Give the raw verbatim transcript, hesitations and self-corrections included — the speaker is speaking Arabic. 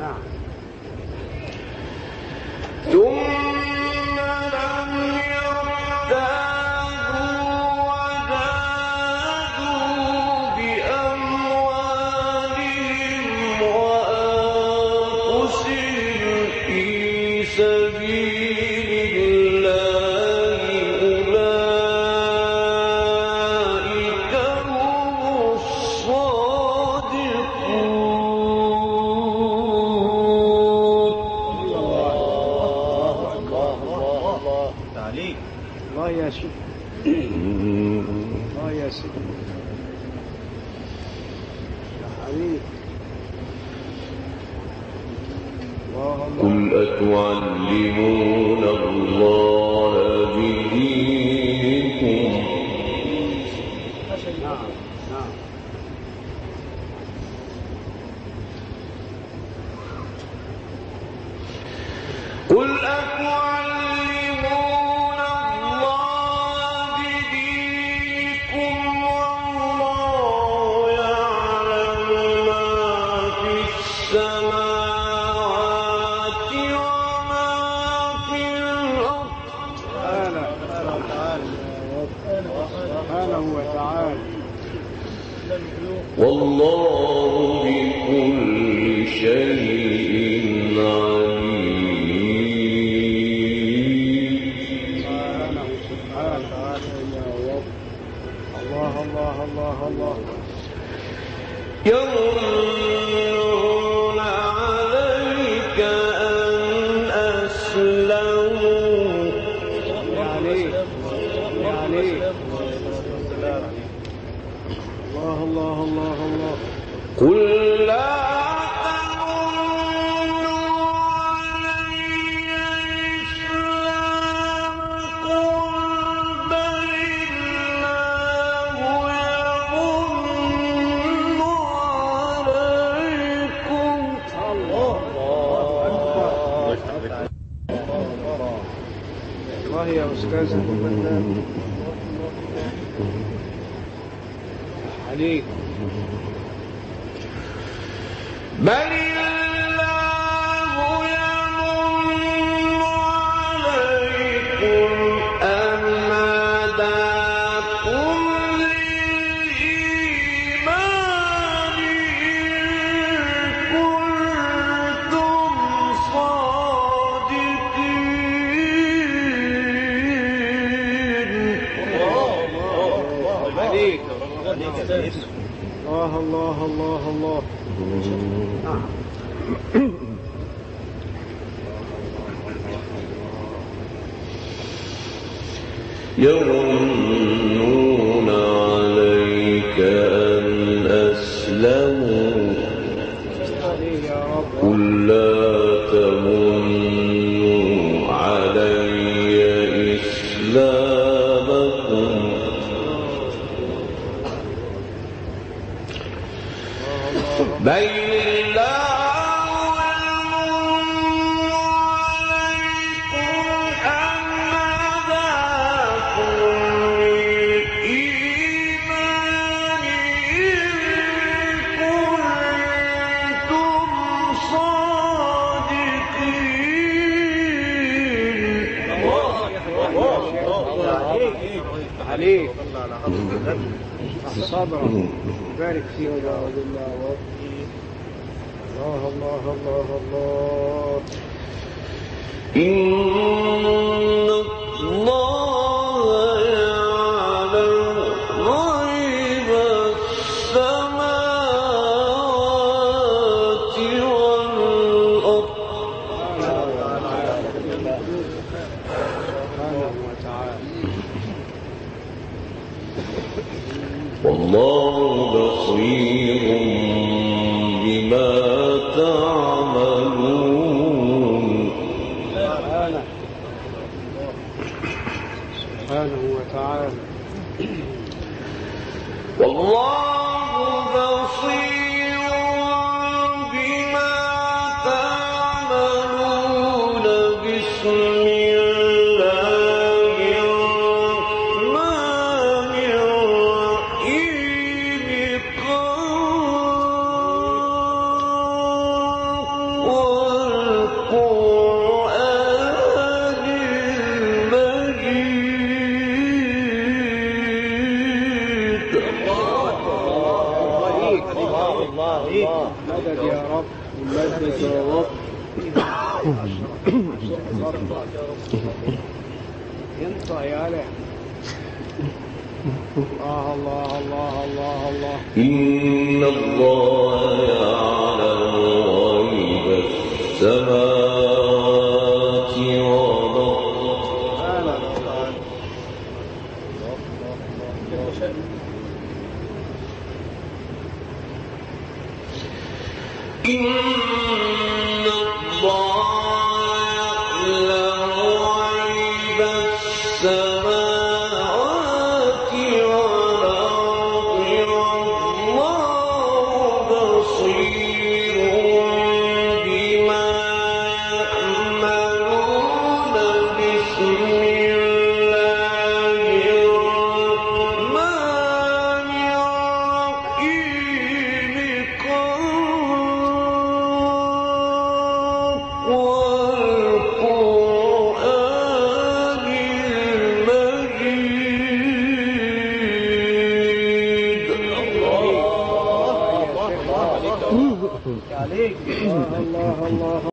قل أتعلمون الله بدينكم قل أتعلمون الله بدينكم والله يعلم ما في السماوات وما في الأرض سبحانه وتعالى والله بكل شيء يمنون عليك أن أسلموا يعني يعني الله الله الله الله قل لا يا أستاذ عليك بل الله يمن عليكم أن هداكم للإيمان إن كنتم صادقين. الله الله الله الله يمنون عليك أن أسلموا قل لا تمنوا علي إسلامكم بل عليك صبرا بارك فيه وجعل الله الله الله الله الله إن الله يعلم غيب السماوات والأرض سبحانه وتعالى والله بصير بما تعملون سبحانه وتعالى والله بصير بما تعملون بسم الله الرحمن الرحيم قل مدد يا رب، مدد يا رب. ينطق يا له. الله الله الله الله الله. إن الله يعلم غيب السماوات والأرض. إن الله يعلم غيب السماوات والأرض والله بصير بما يعملون. بسم الله الرحمن الرحيم. والقرآن المجيد. الله الله الله.